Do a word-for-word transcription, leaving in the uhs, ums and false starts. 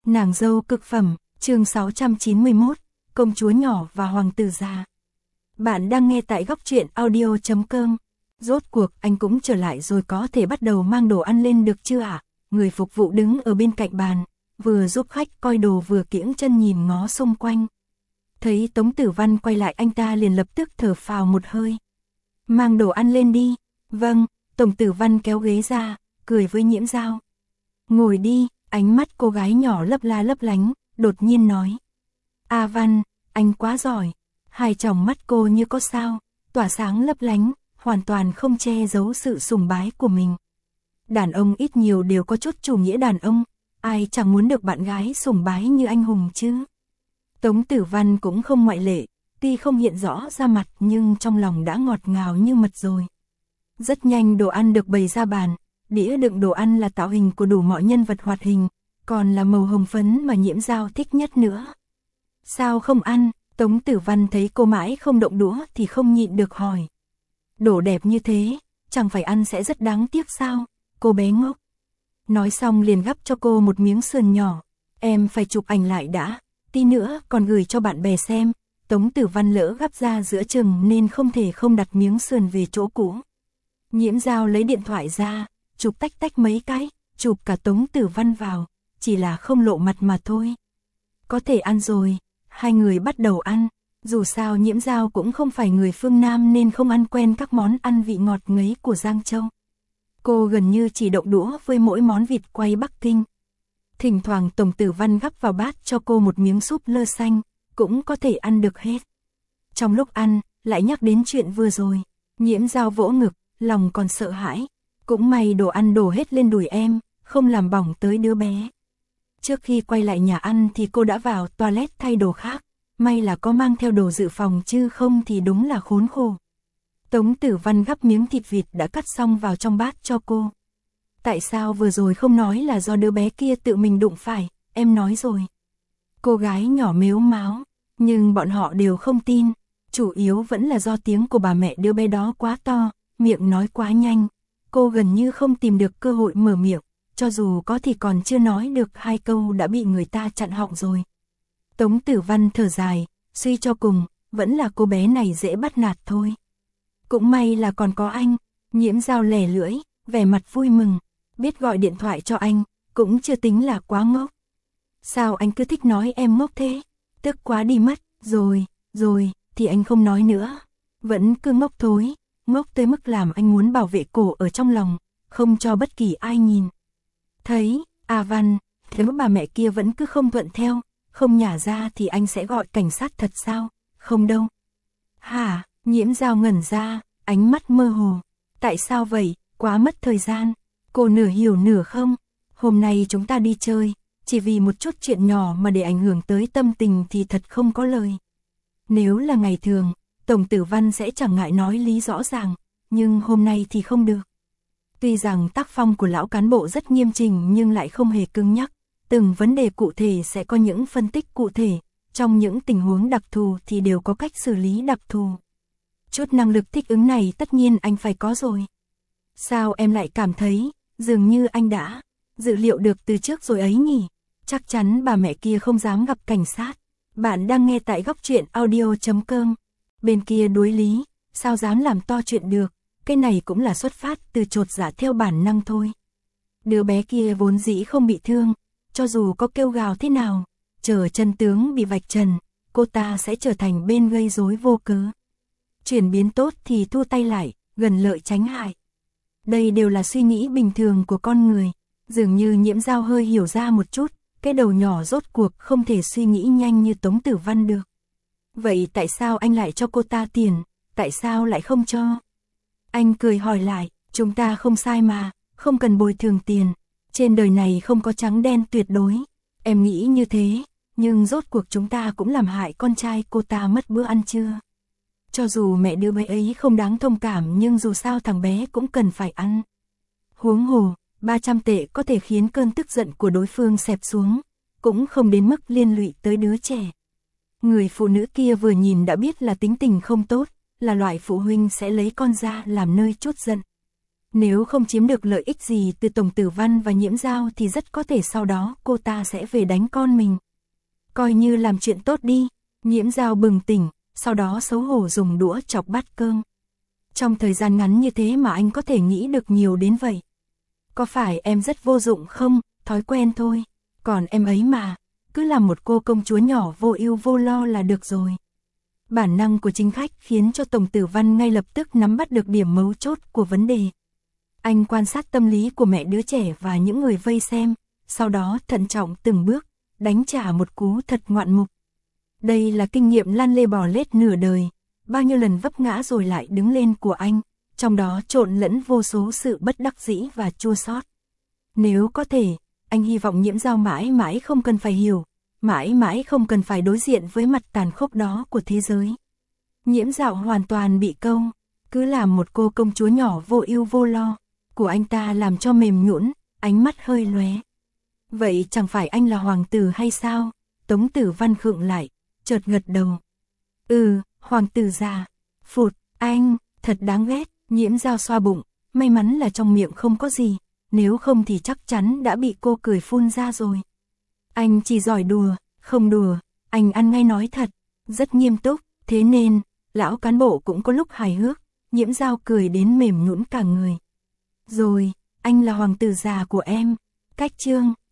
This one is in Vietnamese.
Nàng dâu cực phẩm, chương sáu trăm chín mươi mốt, công chúa nhỏ và hoàng tử già. Bạn đang nghe tại góc truyện audio chấm com. Rốt cuộc anh cũng trở lại rồi, có thể bắt đầu mang đồ ăn lên được chưa ạ? Người phục vụ đứng ở bên cạnh bàn, vừa giúp khách coi đồ vừa kiễng chân nhìn ngó xung quanh. Thấy Tống Tử Văn quay lại, anh ta liền lập tức thở phào một hơi. Mang đồ ăn lên đi. Vâng. Tống Tử Văn kéo ghế ra, cười với Nhiễm Dao. Ngồi đi. Ánh mắt cô gái nhỏ lấp la lấp lánh, đột nhiên nói. A Văn, anh quá giỏi. Hai tròng mắt cô như có sao, tỏa sáng lấp lánh, hoàn toàn không che giấu sự sùng bái của mình. Đàn ông ít nhiều đều có chút chủ nghĩa đàn ông, ai chẳng muốn được bạn gái sùng bái như anh hùng chứ. Tống Tử Văn cũng không ngoại lệ, tuy không hiện rõ ra mặt nhưng trong lòng đã ngọt ngào như mật rồi. Rất nhanh đồ ăn được bày ra bàn. Đĩa đựng đồ ăn là tạo hình của đủ mọi nhân vật hoạt hình, còn là màu hồng phấn mà Nhiễm Dao thích nhất nữa. Sao không ăn? Tống Tử Văn thấy cô mãi không động đũa thì không nhịn được hỏi. Đồ đẹp như thế, chẳng phải ăn sẽ rất đáng tiếc sao? Cô bé ngốc. Nói xong liền gắp cho cô một miếng sườn nhỏ. Em phải chụp ảnh lại đã, tí nữa còn gửi cho bạn bè xem. Tống Tử Văn lỡ gắp ra giữa chừng nên không thể không đặt miếng sườn về chỗ cũ. Nhiễm Dao lấy điện thoại ra, chụp tách tách mấy cái, chụp cả Tống Tử Văn vào, chỉ là không lộ mặt mà thôi. Có thể ăn rồi, hai người bắt đầu ăn, dù sao Nhiễm Dao cũng không phải người phương Nam nên không ăn quen các món ăn vị ngọt ngấy của Giang Châu. Cô gần như chỉ động đũa với mỗi món vịt quay Bắc Kinh. Thỉnh thoảng Tống Tử Văn gắp vào bát cho cô một miếng súp lơ xanh, cũng có thể ăn được hết. Trong lúc ăn, lại nhắc đến chuyện vừa rồi, Nhiễm Dao vỗ ngực, lòng còn sợ hãi. Cũng may đồ ăn đổ hết lên đùi em, không làm bỏng tới đứa bé. Trước khi quay lại nhà ăn thì cô đã vào toilet thay đồ khác, may là có mang theo đồ dự phòng chứ không thì đúng là khốn khổ. Tống Tử Văn gắp miếng thịt vịt đã cắt xong vào trong bát cho cô. Tại sao vừa rồi không nói là do đứa bé kia tự mình đụng phải, em nói rồi. Cô gái nhỏ mếu máo, nhưng bọn họ đều không tin, chủ yếu vẫn là do tiếng của bà mẹ đứa bé đó quá to, miệng nói quá nhanh. Cô gần như không tìm được cơ hội mở miệng, cho dù có thì còn chưa nói được hai câu đã bị người ta chặn họng rồi. Tống Tử Văn thở dài, suy cho cùng, vẫn là cô bé này dễ bắt nạt thôi. Cũng may là còn có anh. Nhiễm Dao lẻ lưỡi, vẻ mặt vui mừng, biết gọi điện thoại cho anh, cũng chưa tính là quá ngốc. Sao anh cứ thích nói em ngốc thế? Tức quá đi mất, rồi, rồi, thì anh không nói nữa. Vẫn cứ ngốc thối. Ngốc tới mức làm anh muốn bảo vệ cổ ở trong lòng, không cho bất kỳ ai nhìn. Thấy, A Văn, nếu bà mẹ kia vẫn cứ không thuận theo, không nhả ra thì anh sẽ gọi cảnh sát thật sao? Không đâu. Hả? Nhiễm Dao ngẩn ra, ánh mắt mơ hồ. Tại sao vậy? Quá mất thời gian. Cô nửa hiểu nửa không? Hôm nay chúng ta đi chơi, chỉ vì một chút chuyện nhỏ mà để ảnh hưởng tới tâm tình thì thật không có lời. Nếu là ngày thường, Tống Tử Văn sẽ chẳng ngại nói lý rõ ràng, nhưng hôm nay thì không được. Tuy rằng tác phong của lão cán bộ rất nghiêm trình nhưng lại không hề cứng nhắc, từng vấn đề cụ thể sẽ có những phân tích cụ thể, trong những tình huống đặc thù thì đều có cách xử lý đặc thù. Chút năng lực thích ứng này tất nhiên anh phải có rồi. Sao em lại cảm thấy, dường như anh đã dự liệu được từ trước rồi ấy nhỉ? Chắc chắn bà mẹ kia không dám gặp cảnh sát. Bạn đang nghe tại góc truyện audio chấm com. Bên kia đối lý, sao dám làm to chuyện được, cái này cũng là xuất phát từ chột dạ theo bản năng thôi. Đứa bé kia vốn dĩ không bị thương, cho dù có kêu gào thế nào, chờ chân tướng bị vạch trần, cô ta sẽ trở thành bên gây rối vô cớ. Chuyển biến tốt thì thu tay lại, gần lợi tránh hại. Đây đều là suy nghĩ bình thường của con người, dường như Nhiễm Dao hơi hiểu ra một chút, cái đầu nhỏ rốt cuộc không thể suy nghĩ nhanh như Tống Tử Văn được. Vậy tại sao anh lại cho cô ta tiền, tại sao lại không cho? Anh cười hỏi lại, chúng ta không sai mà, không cần bồi thường tiền, trên đời này không có trắng đen tuyệt đối. Em nghĩ như thế, nhưng rốt cuộc chúng ta cũng làm hại con trai cô ta mất bữa ăn trưa. Cho dù mẹ đứa bé ấy không đáng thông cảm nhưng dù sao thằng bé cũng cần phải ăn. Huống hồ, ba trăm tệ có thể khiến cơn tức giận của đối phương xẹp xuống, cũng không đến mức liên lụy tới đứa trẻ. Người phụ nữ kia vừa nhìn đã biết là tính tình không tốt, là loại phụ huynh sẽ lấy con ra làm nơi trút giận. Nếu không chiếm được lợi ích gì từ Tổng Tử Văn và Nhiễm Dao thì rất có thể sau đó cô ta sẽ về đánh con mình. Coi như làm chuyện tốt đi. Nhiễm Dao bừng tỉnh, sau đó xấu hổ dùng đũa chọc bát cơm. Trong thời gian ngắn như thế mà anh có thể nghĩ được nhiều đến vậy. Có phải em rất vô dụng không? Thói quen thôi. Còn em ấy mà, cứ làm một cô công chúa nhỏ vô ưu vô lo là được rồi. Bản năng của chính khách khiến cho Tổng Tử Văn ngay lập tức nắm bắt được điểm mấu chốt của vấn đề. Anh quan sát tâm lý của mẹ đứa trẻ và những người vây xem, sau đó thận trọng từng bước, đánh trả một cú thật ngoạn mục. Đây là kinh nghiệm lăn lê bò lết nửa đời, bao nhiêu lần vấp ngã rồi lại đứng lên của anh, trong đó trộn lẫn vô số sự bất đắc dĩ và chua xót. Nếu có thể, anh hy vọng Nhiễm Dao mãi mãi không cần phải hiểu, mãi mãi không cần phải đối diện với mặt tàn khốc đó của thế giới. Nhiễm Dao hoàn toàn bị câu, cứ làm một cô công chúa nhỏ vô ưu vô lo, của anh ta làm cho mềm nhũn, ánh mắt hơi lóe. Vậy chẳng phải anh là hoàng tử hay sao? Tống Tử Văn khựng lại, chợt gật đầu. Ừ, hoàng tử già. Phụt, anh, thật đáng ghét. Nhiễm Dao xoa bụng, may mắn là trong miệng không có gì, nếu không thì chắc chắn đã bị cô cười phun ra rồi. Anh chỉ giỏi đùa, không đùa, anh ăn ngay nói thật, rất nghiêm túc, thế nên, lão cán bộ cũng có lúc hài hước. Nhiễm Dao cười đến mềm nhũn cả người. Rồi, anh là hoàng tử già của em. Cách chương